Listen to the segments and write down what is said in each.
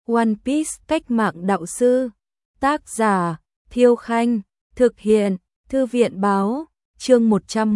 One Piece cách mạng đạo sư. Tác giả Thiêu Khanh. Thực hiện Thư viện Báo. Chương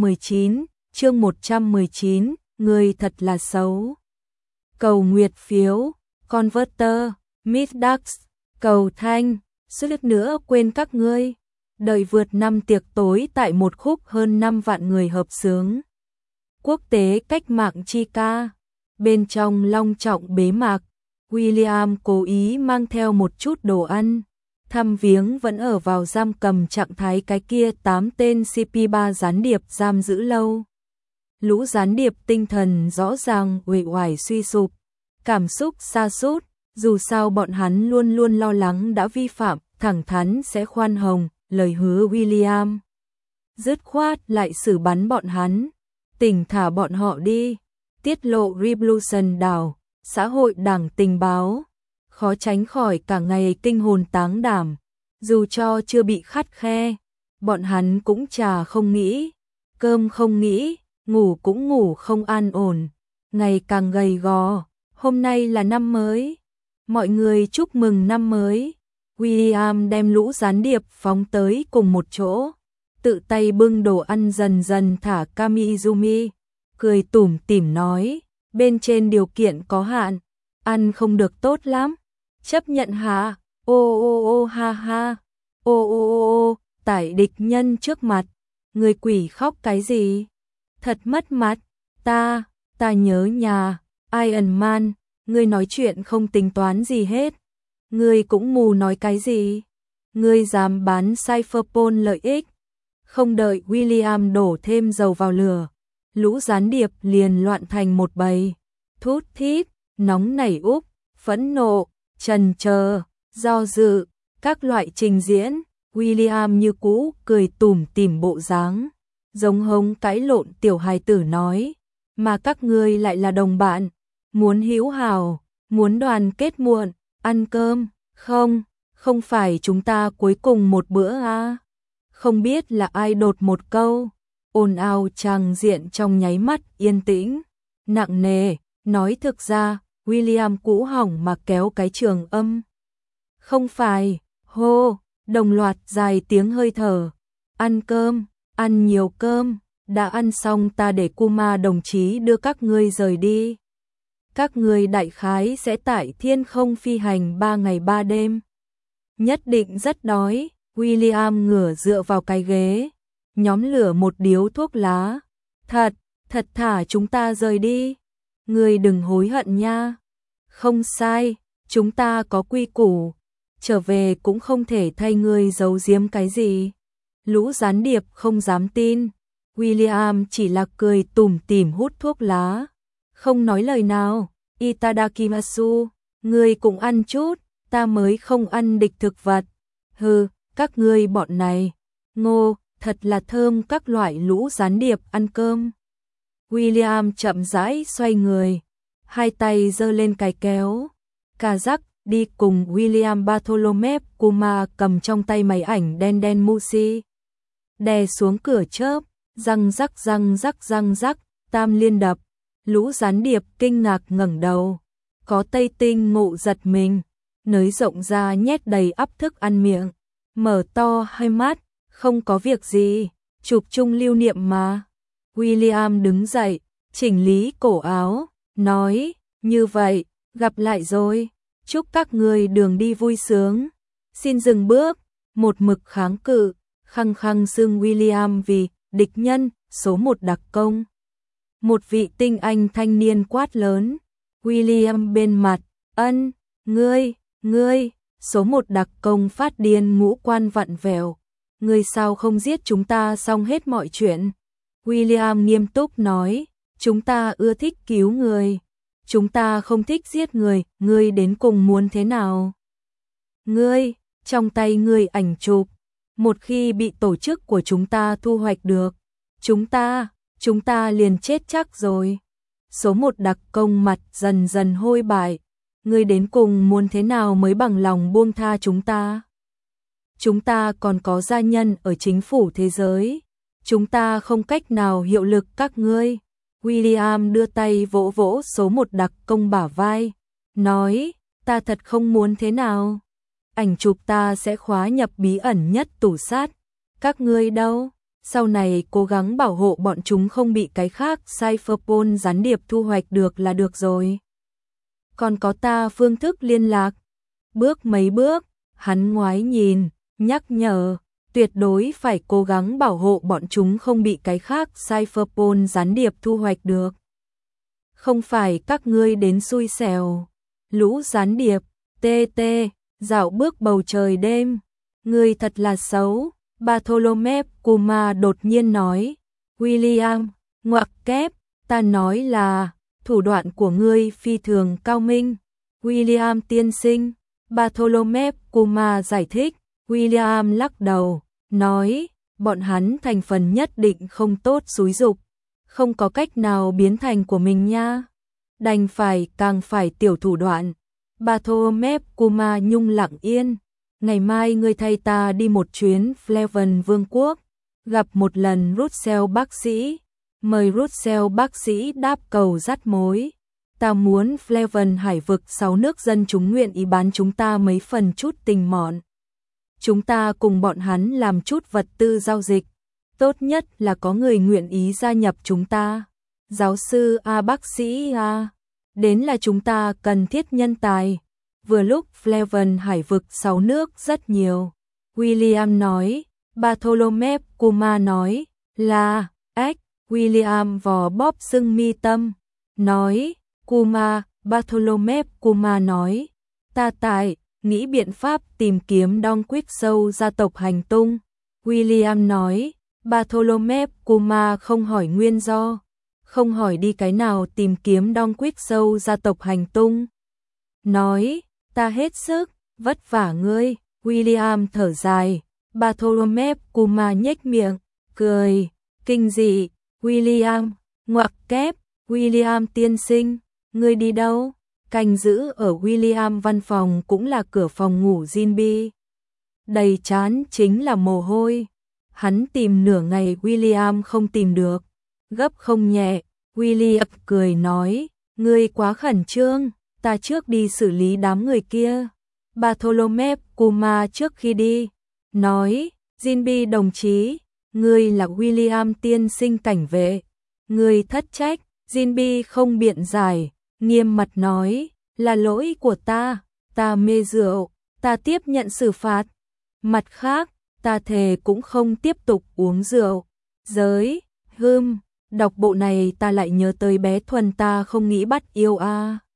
119, người thật là xấu. Cầu nguyệt phiếu, Converter, Middax, cầu thanh, suýt nữa quên các ngươi. Đợi vượt năm tiệc tối tại một khúc hơn 5 vạn người hợp xướng. Quốc tế cách mạng chi ca. Bên trong long trọng bế mạc, William cố ý mang theo một chút đồ ăn. Thăm viếng vẫn ở vào giam cầm trạng thái cái kia 8 tên CP3 gián điệp giam giữ lâu. Lũ gián điệp tinh thần rõ ràng uể oải suy sụp, cảm xúc sa sút, dù sao bọn hắn luôn luôn lo lắng đã vi phạm, thẳng thắn sẽ khoan hồng, lời hứa William. Dứt khoát lại xử bắn bọn hắn, tỉnh thả bọn họ đi, tiết lộ Revolution đảo, xã hội đảng tình báo. Khó tránh khỏi cả ngày kinh hồn táng đảm, dù cho chưa bị khắt khe, bọn hắn cũng trà không nghĩ, cơm không nghĩ, ngủ cũng ngủ không an ổn, ngày càng gầy gò. Hôm nay là năm mới, mọi người chúc mừng năm mới. William đem lũ gián điệp phóng tới cùng một chỗ, tự tay bưng đồ ăn dần dần thả Kamizumi, cười tủm tỉm nói, bên trên điều kiện có hạn, ăn không được tốt lắm. Chấp nhận hả? Ô ô ô ha ha. Ô ô ô ô, tại địch nhân trước mặt. Người quỷ khóc cái gì? Thật mất mặt. Ta nhớ nhà. Iron Man, ngươi nói chuyện không tính toán gì hết. Ngươi cũng mù nói cái gì? Ngươi dám bán Cypherpol lợi ích. Không đợi William đổ thêm dầu vào lửa, lũ gián điệp liền loạn thành một bầy. Thút thít, nóng nảy úp, phẫn nộ, chần chờ, do dự, các loại trình diễn. William như cũ cười tủm tỉm bộ dáng, giống hống cãi lộn tiểu hài tử nói, mà các ngươi lại là đồng bạn, muốn hữu hảo, muốn đoàn kết muộn, ăn cơm, không phải chúng ta cuối cùng một bữa à? Không biết là ai đột một câu, ồn ào tràng diện trong nháy mắt yên tĩnh, nặng nề, nói thực ra, William cũ hỏng mà kéo cái trường âm. Không phải, hô, đồng loạt dài tiếng hơi thở. Ăn cơm, ăn nhiều cơm, đã ăn xong ta để Kuma đồng chí đưa các ngươi rời đi. Các ngươi đại khái sẽ tại thiên không phi hành 3 ngày 3 đêm. Nhất định rất đói, William ngửa dựa vào cái ghế, nhóm lửa một điếu thuốc lá. Thật thả chúng ta rời đi. Ngươi đừng hối hận nha. Không sai, chúng ta có quy củ, trở về cũng không thể thay ngươi giấu giếm cái gì. Lũ gián điệp không dám tin, William chỉ là cười tủm tỉm hút thuốc lá, không nói lời nào. Itadakimasu, ngươi cũng ăn chút, ta mới không ăn địch thực vật. Hừ, các ngươi bọn này, ngô, thật là thơm. Các loại lũ gián điệp ăn cơm. William chậm rãi xoay người, hai tay giơ lên cái kéo. Kazak đi cùng William Bartholomew Kuma cầm trong tay máy ảnh đen Musi. Đè xuống cửa chớp, răng rắc, tam liên đập. Lũ gián điệp kinh ngạc ngẩng đầu. Có Tây Tinh Ngộ giật mình, nới rộng ra nhét đầy ắp thức ăn miệng. Mở to hai mắt, không có việc gì, chụp chung lưu niệm mà. William đứng dậy, chỉnh lý cổ áo, nói, như vậy, gặp lại rồi, chúc các người đường đi vui sướng. Xin dừng bước, một mực kháng cự, khăng xưng William vì địch nhân, số 1 đặc công. Một vị tinh anh thanh niên quát lớn, William bên mặt, ngươi, số 1 đặc công phát điên ngũ quan vặn vẹo, ngươi sao không giết chúng ta xong hết mọi chuyện. William nghiêm túc nói, chúng ta ưa thích cứu người, chúng ta không thích giết người, ngươi đến cùng muốn thế nào? Ngươi, trong tay ngươi ảnh chụp, một khi bị tổ chức của chúng ta thu hoạch được, chúng ta liền chết chắc rồi. Số 1 đặc công mặt dần dần hôi bại, ngươi đến cùng muốn thế nào mới bằng lòng buông tha chúng ta? Chúng ta còn có gia nhân ở chính phủ thế giới, chúng ta không cách nào hiệu lực các ngươi. William đưa tay vỗ vỗ số 1 đặc công bả vai, nói, ta thật không muốn thế nào. Ảnh chụp ta sẽ khóa nhập bí ẩn nhất tủ sát. Các ngươi đâu? Sau này cố gắng bảo hộ bọn chúng không bị cái khác Cypherpol gián điệp thu hoạch được là được rồi. Còn có ta phương thức liên lạc. Bước mấy bước, hắn ngoái nhìn, nhắc nhở, tuyệt đối phải cố gắng bảo hộ bọn chúng không bị cái khác Cypherpol gián điệp thu hoạch được. Không phải các ngươi đến xui xẻo. Lũ gián điệp, TT, dạo bước bầu trời đêm. Ngươi thật là xấu. Bartholomew Kuma đột nhiên nói. William, ngoặc kép, ta nói là, thủ đoạn của ngươi phi thường cao minh. William tiên sinh, Bartholomew Kuma giải thích. William lắc đầu, nói, bọn hắn thành phần nhất định không tốt xúi dục, không có cách nào biến thành của mình nha. Đành phải càng phải tiểu thủ đoạn. Bartholomew Kuma nhung lặng yên. Ngày mai ngươi thay ta đi một chuyến Fleven Vương quốc, gặp một lần Russell bác sĩ, mời Russell bác sĩ đáp cầu dắt mối. Ta muốn Fleven hải vực 6 nước dân chúng nguyện ý bán chúng ta mấy phần chút tình mọn. Chúng ta cùng bọn hắn làm chút vật tư giao dịch, tốt nhất là có người nguyện ý gia nhập chúng ta. Giáo sư A bác sĩ A, đến là chúng ta cần thiết nhân tài. Vừa lúc Fleven hải vực 6 nước rất nhiều. William nói, Bartholomew Kuma nói, là, ếch, William vò bóp sưng mi tâm, nói, Kuma, Bartholomew Kuma nói, ta nghĩ biện pháp tìm kiếm Don Quixote gia tộc hành tung. William nói, Bartholomew Kuma không hỏi nguyên do, không hỏi đi cái nào tìm kiếm Don Quixote gia tộc hành tung. Nói, ta hết sức, vất vả ngươi. William thở dài. Bartholomew Kuma nhếch miệng, cười, kinh dị. William, ngoặc kép, William tiên sinh, ngươi đi đâu? Canh giữ ở William văn phòng cũng là cửa phòng ngủ Jinbi. Đầy trán chính là mồ hôi. Hắn tìm nửa ngày William không tìm được. Gấp không nhẹ, William cười nói, ngươi quá khẩn trương, ta trước đi xử lý đám người kia. Bartholomew Kuma trước khi đi, nói, Jinbi đồng chí, ngươi là William tiên sinh cảnh vệ. Ngươi thất trách. Jinbi không biện giải, nghiêm mặt nói, là lỗi của ta mê rượu, ta tiếp nhận xử phạt. Mặt khác, ta thề cũng không tiếp tục uống rượu. Đọc bộ này ta lại nhớ tới bé Thuần ta không nghĩ bắt yêu a.